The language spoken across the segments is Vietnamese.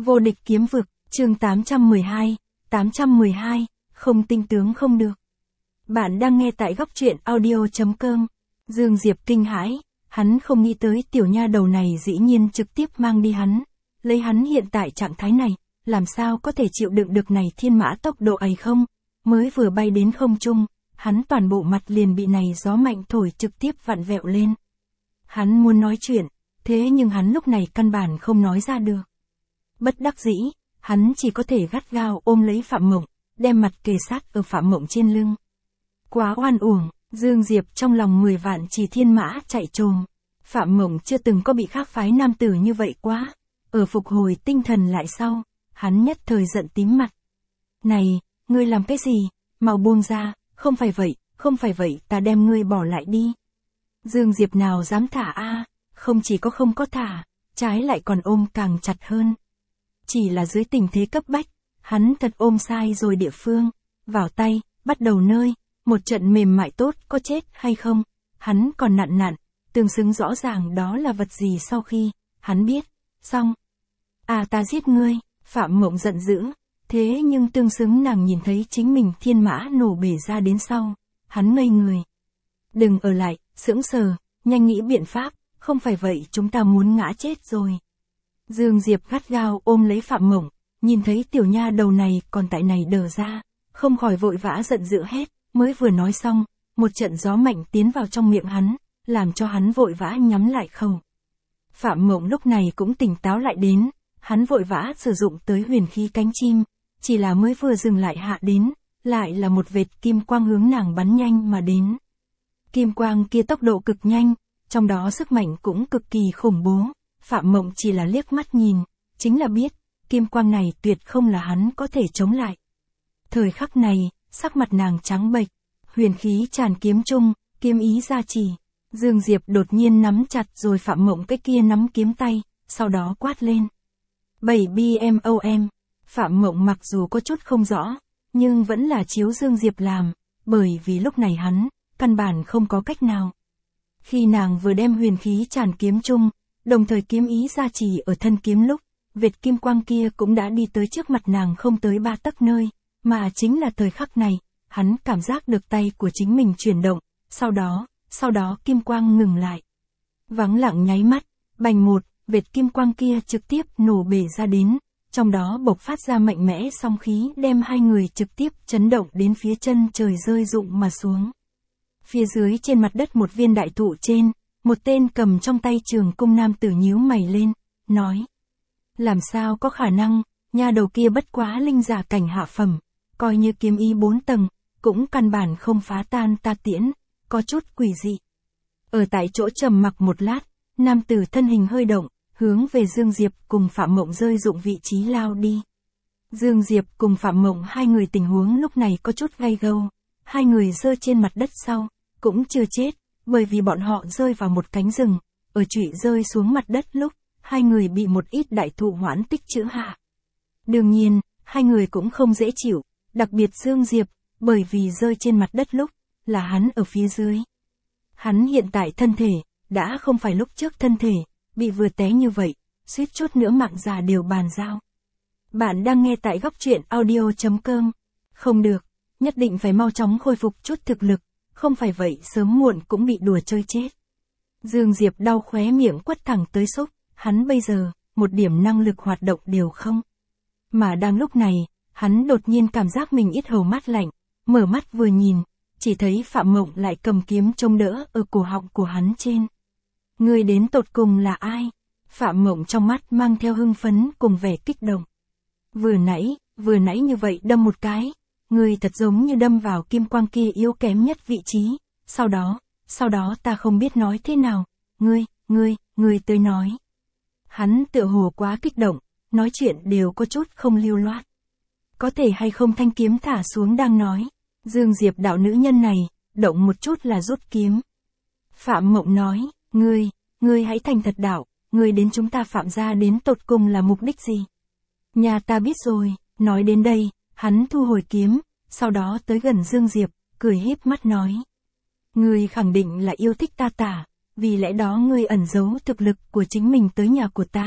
Vô địch kiếm vực, chương 812, không tinh tướng không được. Bạn đang nghe tại góc truyện audio.com. Dương Diệp kinh hãi, hắn không nghĩ tới tiểu nha đầu này dĩ nhiên trực tiếp mang đi hắn. Lấy hắn hiện tại trạng thái này, làm sao có thể chịu đựng được này thiên mã tốc độ ấy không? Mới vừa bay đến không trung, hắn toàn bộ mặt liền bị này gió mạnh thổi trực tiếp vặn vẹo lên. Hắn muốn nói chuyện, thế nhưng hắn lúc này căn bản không nói ra được. Bất đắc dĩ, hắn chỉ có thể gắt gao ôm lấy Phạm Mộng, đem mặt kề sát ở Phạm Mộng trên lưng. Quá oan uổng, Dương Diệp trong lòng 10 vạn chỉ thiên mã chạy trồm. Phạm Mộng chưa từng có bị khác phái nam tử như vậy quá. Ở phục hồi tinh thần lại sau, hắn nhất thời giận tím mặt. Này, ngươi làm cái gì? Mau buông ra, không phải vậy, ta đem ngươi bỏ lại đi. Dương Diệp nào dám thả a, không chỉ có không có thả, trái lại còn ôm càng chặt hơn. Chỉ là dưới tình thế cấp bách, hắn thật ôm sai rồi địa phương, vào tay, bắt đầu nơi, một trận mềm mại tốt có chết hay không, hắn còn nặn, tương xứng rõ ràng đó là vật gì sau khi, hắn biết, xong. À ta giết ngươi, Phạm Mộng giận dữ, thế nhưng tương xứng nàng nhìn thấy chính mình thiên mã nổ bể ra đến sau, hắn ngây người. Đừng ở lại, sững sờ, nhanh nghĩ biện pháp, không phải vậy chúng ta muốn ngã chết rồi. Dương Diệp gắt gao ôm lấy Phạm Mộng, nhìn thấy tiểu nha đầu này còn tại này đờ ra, không khỏi vội vã giận dữ hết, mới vừa nói xong, một trận gió mạnh tiến vào trong miệng hắn, làm cho hắn vội vã nhắm lại khẩu. Phạm Mộng lúc này cũng tỉnh táo lại đến, hắn vội vã sử dụng tới huyền khí cánh chim, chỉ là mới vừa dừng lại hạ đến, lại là một vệt kim quang hướng nàng bắn nhanh mà đến. Kim quang kia tốc độ cực nhanh, trong đó sức mạnh cũng cực kỳ khủng bố. Phạm Mộng chỉ là liếc mắt nhìn, chính là biết, kim quang này tuyệt không là hắn có thể chống lại. Thời khắc này, sắc mặt nàng trắng bệch, huyền khí tràn kiếm trung, kiếm ý gia trì. Dương Diệp đột nhiên nắm chặt rồi Phạm Mộng cái kia nắm kiếm tay, sau đó quát lên. 7BMOM, Phạm Mộng mặc dù có chút không rõ, nhưng vẫn là chiếu Dương Diệp làm, bởi vì lúc này hắn, căn bản không có cách nào. Khi nàng vừa đem huyền khí tràn kiếm trung, đồng thời kiếm ý gia trì ở thân kiếm lúc, vệt kim quang kia cũng đã đi tới trước mặt nàng không tới 3 tấc nơi, mà chính là thời khắc này, hắn cảm giác được tay của chính mình chuyển động, sau đó kim quang ngừng lại. Vắng lặng nháy mắt, bành một, vệt kim quang kia trực tiếp nổ bể ra đến, trong đó bộc phát ra mạnh mẽ song khí đem hai người trực tiếp chấn động đến phía chân trời rơi rụng mà xuống. Phía dưới trên mặt đất một viên đại thụ trên, một tên cầm trong tay trường cung nam tử nhíu mày lên, nói. Làm sao có khả năng, nha đầu kia bất quá linh giả cảnh hạ phẩm, coi như kiếm ý 4 tầng, cũng căn bản không phá tan ta tiễn, có chút quỷ dị. Ở tại chỗ trầm mặc một lát, nam tử thân hình hơi động, hướng về Dương Diệp cùng Phạm Mộng rơi dụng vị trí lao đi. Dương Diệp cùng Phạm Mộng hai người tình huống lúc này có chút gay gâu, hai người rơi trên mặt đất sau, cũng chưa chết, bởi vì bọn họ rơi vào một cánh rừng, ở trụy rơi xuống mặt đất lúc, hai người bị một ít đại thụ hoãn tích trữ hạ. Đương nhiên, hai người cũng không dễ chịu, đặc biệt Dương Diệp, bởi vì rơi trên mặt đất lúc, là hắn ở phía dưới. Hắn hiện tại thân thể, đã không phải lúc trước thân thể, bị vừa té như vậy, suýt chút nữa mạng già đều bàn giao. Bạn đang nghe tại góc truyện audio.com. Không được, nhất định phải mau chóng khôi phục chút thực lực, không phải vậy sớm muộn cũng bị đùa chơi chết. Dương Diệp đau khóe miệng quất thẳng tới xúc, hắn bây giờ, một điểm năng lực hoạt động đều không. Mà đang lúc này, hắn đột nhiên cảm giác mình yết hầu mát lạnh, mở mắt vừa nhìn, chỉ thấy Phạm Mộng lại cầm kiếm chống đỡ ở cổ họng của hắn trên. Người đến tột cùng là ai? Phạm Mộng trong mắt mang theo hưng phấn cùng vẻ kích động. Vừa nãy như vậy đâm một cái, người thật giống như đâm vào kim quang kia yếu kém nhất vị trí, sau đó ta không biết nói thế nào, ngươi tới nói. Hắn tựa hồ quá kích động, nói chuyện đều có chút không lưu loát. Có thể hay không thanh kiếm thả xuống đang nói, Dương Diệp đạo nữ nhân này, động một chút là rút kiếm. Phạm Mộng nói, ngươi hãy thành thật đạo, ngươi đến chúng ta Phạm gia đến tột cùng là mục đích gì? Nhà ta biết rồi, nói đến đây, hắn thu hồi kiếm, sau đó tới gần Dương Diệp, cười híp mắt nói. Ngươi khẳng định là yêu thích ta tả, vì lẽ đó ngươi ẩn giấu thực lực của chính mình tới nhà của ta,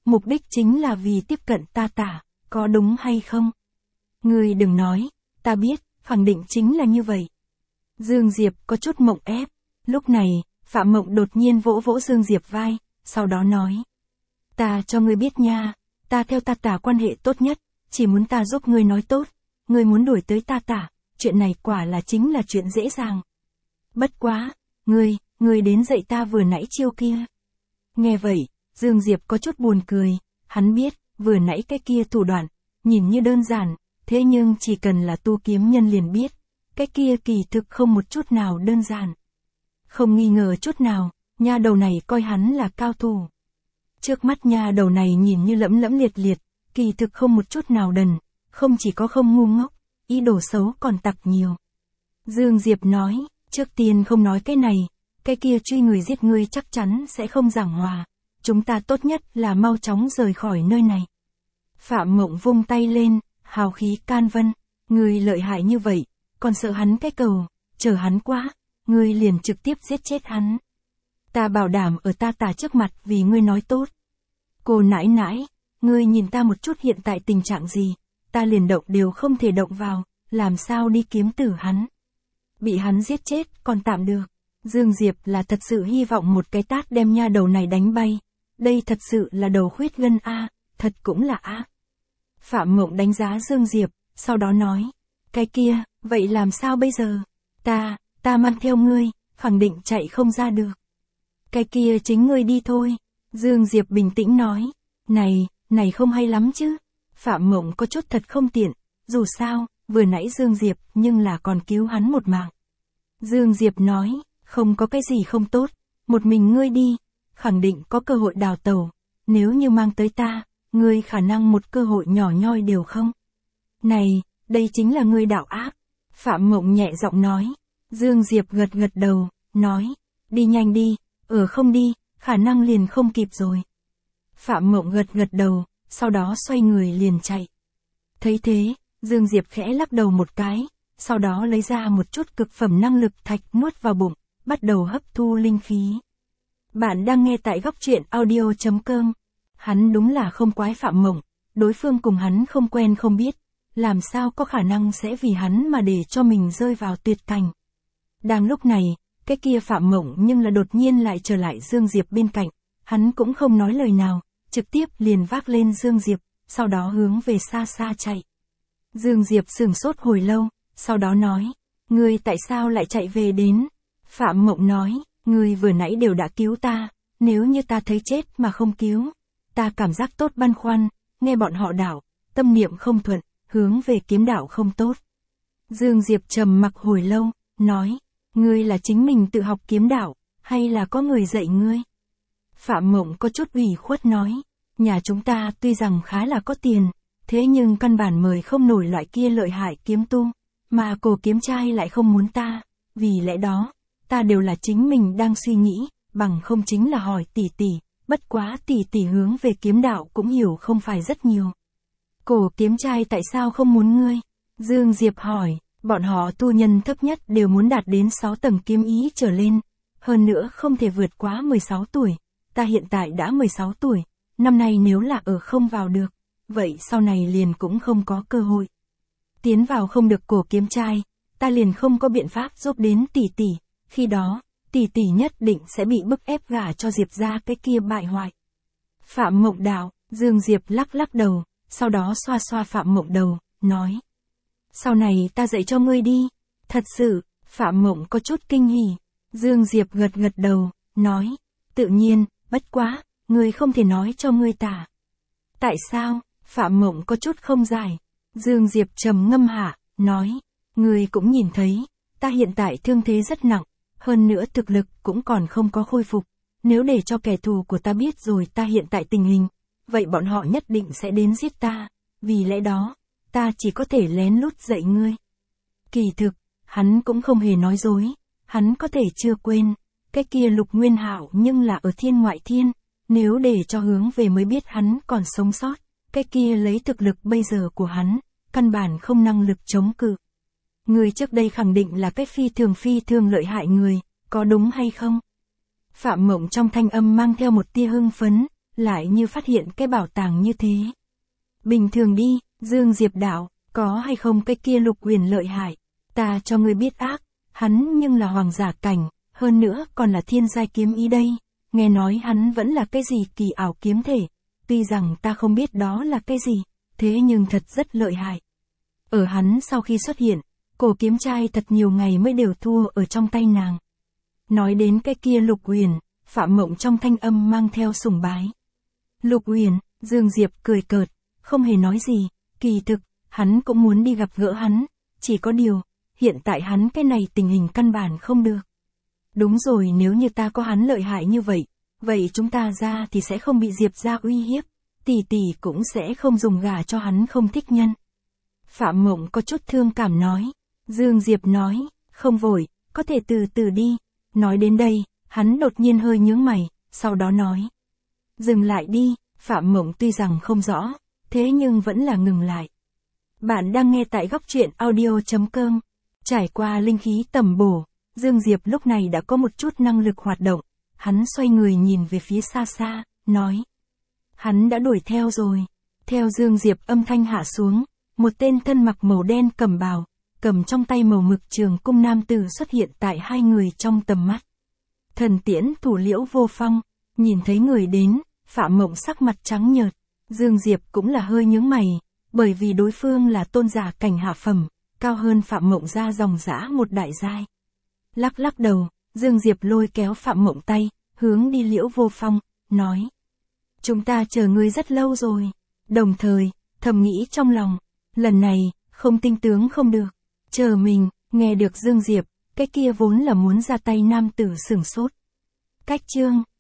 mục đích chính là vì tiếp cận ta tả, có đúng hay không? Ngươi đừng nói, ta biết, khẳng định chính là như vậy. Dương Diệp có chút mộng ép, lúc này, Phạm Mộng đột nhiên vỗ vỗ Dương Diệp vai, sau đó nói. Ta cho ngươi biết nha, ta theo ta tả quan hệ tốt nhất, chỉ muốn ta giúp ngươi nói tốt, ngươi muốn đuổi tới ta tả, chuyện này quả là chính là chuyện dễ dàng. Bất quá, ngươi đến dạy ta vừa nãy chiêu kia. Nghe vậy, Dương Diệp có chút buồn cười, hắn biết, vừa nãy cái kia thủ đoạn, nhìn như đơn giản, thế nhưng chỉ cần là tu kiếm nhân liền biết, cái kia kỳ thực không một chút nào đơn giản. Không nghi ngờ chút nào, nha đầu này coi hắn là cao thủ. Trước mắt nha đầu này nhìn như lẫm lẫm liệt liệt, kỳ thực không một chút nào đần, không chỉ có không ngu ngốc, ý đồ xấu còn tặc nhiều. Dương Diệp nói, trước tiên không nói cái này, cái kia truy người giết ngươi chắc chắn sẽ không giảng hòa, chúng ta tốt nhất là mau chóng rời khỏi nơi này. Phạm Mộng vung tay lên, hào khí can vân, ngươi lợi hại như vậy, còn sợ hắn cái cầu, chờ hắn quá, ngươi liền trực tiếp giết chết hắn. Ta bảo đảm ở ta tả trước mặt vì ngươi nói tốt. Cô nãi nãi, ngươi nhìn ta một chút hiện tại tình trạng gì, ta liền động đều không thể động vào, làm sao đi kiếm tử hắn. Bị hắn giết chết còn tạm được. Dương Diệp là thật sự hy vọng một cái tát đem nha đầu này đánh bay. Đây thật sự là đầu khuyết gân a, thật cũng là a. Phạm Mộng đánh giá Dương Diệp, sau đó nói, cái kia, vậy làm sao bây giờ? Ta mang theo ngươi, khẳng định chạy không ra được. Cái kia chính ngươi đi thôi. Dương Diệp bình tĩnh nói, này không hay lắm chứ. Phạm Mộng có chút thật không tiện, dù sao, vừa nãy Dương Diệp nhưng là còn cứu hắn một mạng. Dương Diệp nói, không có cái gì không tốt, một mình ngươi đi, khẳng định có cơ hội đào tẩu, nếu như mang tới ta, ngươi khả năng một cơ hội nhỏ nhoi đều không. Này, đây chính là ngươi đạo ác. Phạm Mộng nhẹ giọng nói. Dương Diệp gật gật đầu, nói, đi nhanh đi, không đi, khả năng liền không kịp rồi. Phạm Mộng gật gật đầu, sau đó xoay người liền chạy. Thấy thế, Dương Diệp khẽ lắc đầu một cái, sau đó lấy ra một chút cực phẩm năng lực thạch nuốt vào bụng, bắt đầu hấp thu linh khí. Bạn đang nghe tại Góc Truyện Audio.com. Hắn đúng là không quái Phạm Mộng, đối phương cùng hắn không quen không biết, làm sao có khả năng sẽ vì hắn mà để cho mình rơi vào tuyệt cảnh. Đang lúc này, cái kia Phạm Mộng nhưng là đột nhiên lại trở lại Dương Diệp bên cạnh, hắn cũng không nói lời nào, trực tiếp liền vác lên Dương Diệp, sau đó hướng về xa xa chạy. Dương Diệp sửng sốt hồi lâu, sau đó nói, ngươi tại sao lại chạy về đến? Phạm Mộng nói, ngươi vừa nãy đều đã cứu ta, nếu như ta thấy chết mà không cứu, ta cảm giác tốt băn khoăn, nghe bọn họ đảo, tâm niệm không thuận, hướng về kiếm đạo không tốt. Dương Diệp trầm mặc hồi lâu, nói, ngươi là chính mình tự học kiếm đạo, hay là có người dạy ngươi? Phạm Mộng có chút ủy khuất nói, nhà chúng ta tuy rằng khá là có tiền, thế nhưng căn bản mời không nổi loại kia lợi hại kiếm tu, mà Cổ Kiếm Trai lại không muốn ta, vì lẽ đó, ta đều là chính mình đang suy nghĩ, bằng không chính là hỏi tỷ tỷ, bất quá tỷ tỷ hướng về kiếm đạo cũng hiểu không phải rất nhiều. Cổ Kiếm Trai tại sao không muốn ngươi? Dương Diệp hỏi, bọn họ tu nhân thấp nhất đều muốn đạt đến 6 tầng kiếm ý trở lên, hơn nữa không thể vượt quá 16 tuổi, ta hiện tại đã 16 tuổi, năm nay nếu là không vào được, vậy sau này liền cũng không có cơ hội. Tiến vào không được Cổ Kiếm Trai, ta liền không có biện pháp giúp đến tỷ tỷ, khi đó, tỷ tỷ nhất định sẽ bị bức ép gả cho Diệp gia cái kia bại hoại. Phạm Mộng đạo, Dương Diệp lắc lắc đầu, sau đó xoa xoa Phạm Mộng đầu, nói. Sau này ta dạy cho ngươi đi. Thật sự, Phạm Mộng có chút kinh hỉ. Dương Diệp gật gật đầu, nói. Tự nhiên, bất quá, ngươi không thể nói cho ngươi tả. Tại sao? Phạm Mộng có chút không giải. Dương Diệp trầm ngâm hạ, nói. Ngươi cũng nhìn thấy, ta hiện tại thương thế rất nặng, hơn nữa thực lực cũng còn không có khôi phục. Nếu để cho kẻ thù của ta biết rồi ta hiện tại tình hình, vậy bọn họ nhất định sẽ đến giết ta, vì lẽ đó, ta chỉ có thể lén lút dạy ngươi. Kỳ thực, hắn cũng không hề nói dối, hắn có thể chưa quên, cái kia Lục Nguyên Hạo nhưng là ở thiên ngoại thiên, nếu để cho hướng về mới biết hắn còn sống sót, cái kia lấy thực lực bây giờ của hắn, căn bản không năng lực chống cự. Người trước đây khẳng định là cái phi thường lợi hại người, có đúng hay không? Phạm Mộng trong thanh âm mang theo một tia hưng phấn, lại như phát hiện cái bảo tàng như thế. Bình thường đi, Dương Diệp đạo, có hay không cái kia Lục Uyển lợi hại, ta cho ngươi biết ác, hắn nhưng là hoàng giả cảnh, hơn nữa còn là thiên giai kiếm ý đây, nghe nói hắn vẫn là cái gì kỳ ảo kiếm thể, tuy rằng ta không biết đó là cái gì, thế nhưng thật rất lợi hại. Ở hắn sau khi xuất hiện, cổ kiếm trai thật nhiều ngày mới đều thua ở trong tay nàng. Nói đến cái kia Lục Uyển, Phạm Mộng trong thanh âm mang theo sùng bái. Lục Uyển, Dương Diệp cười cợt, không hề nói gì, kỳ thực, hắn cũng muốn đi gặp gỡ hắn, chỉ có điều, hiện tại hắn cái này tình hình căn bản không được. Đúng rồi, nếu như ta có hắn lợi hại như vậy chúng ta ra thì sẽ không bị Diệp gia uy hiếp, tỷ tỷ cũng sẽ không dùng gà cho hắn không thích nhân. Phạm Mộng có chút thương cảm nói. Dương Diệp nói, không vội, có thể từ từ đi. Nói đến đây, hắn đột nhiên hơi nhướng mày, sau đó nói. Dừng lại đi, Phạm Mộng tuy rằng không rõ, thế nhưng vẫn là ngừng lại. Bạn đang nghe tại góc truyện audio.com. Trải qua linh khí tầm bổ, Dương Diệp lúc này đã có một chút năng lực hoạt động. Hắn xoay người nhìn về phía xa xa, nói. Hắn đã đuổi theo rồi. Theo Dương Diệp âm thanh hạ xuống, một tên thân mặc màu đen cẩm bào, cầm trong tay màu mực trường cung nam tử xuất hiện tại hai người trong tầm mắt. Thần tiễn thủ Liễu Vô Phong, nhìn thấy người đến, Phạm Mộng sắc mặt trắng nhợt, Dương Diệp cũng là hơi nhướng mày, bởi vì đối phương là tôn giả cảnh hạ phẩm, cao hơn Phạm Mộng ra dòng dã một đại giai. Lắc lắc đầu, Dương Diệp lôi kéo Phạm Mộng tay, hướng đi Liễu Vô Phong, nói. Chúng ta chờ ngươi rất lâu rồi, đồng thời, thầm nghĩ trong lòng, lần này, không tinh tướng không được, chờ mình, nghe được Dương Diệp, cái kia vốn là muốn ra tay nam tử sửng sốt. Cách chương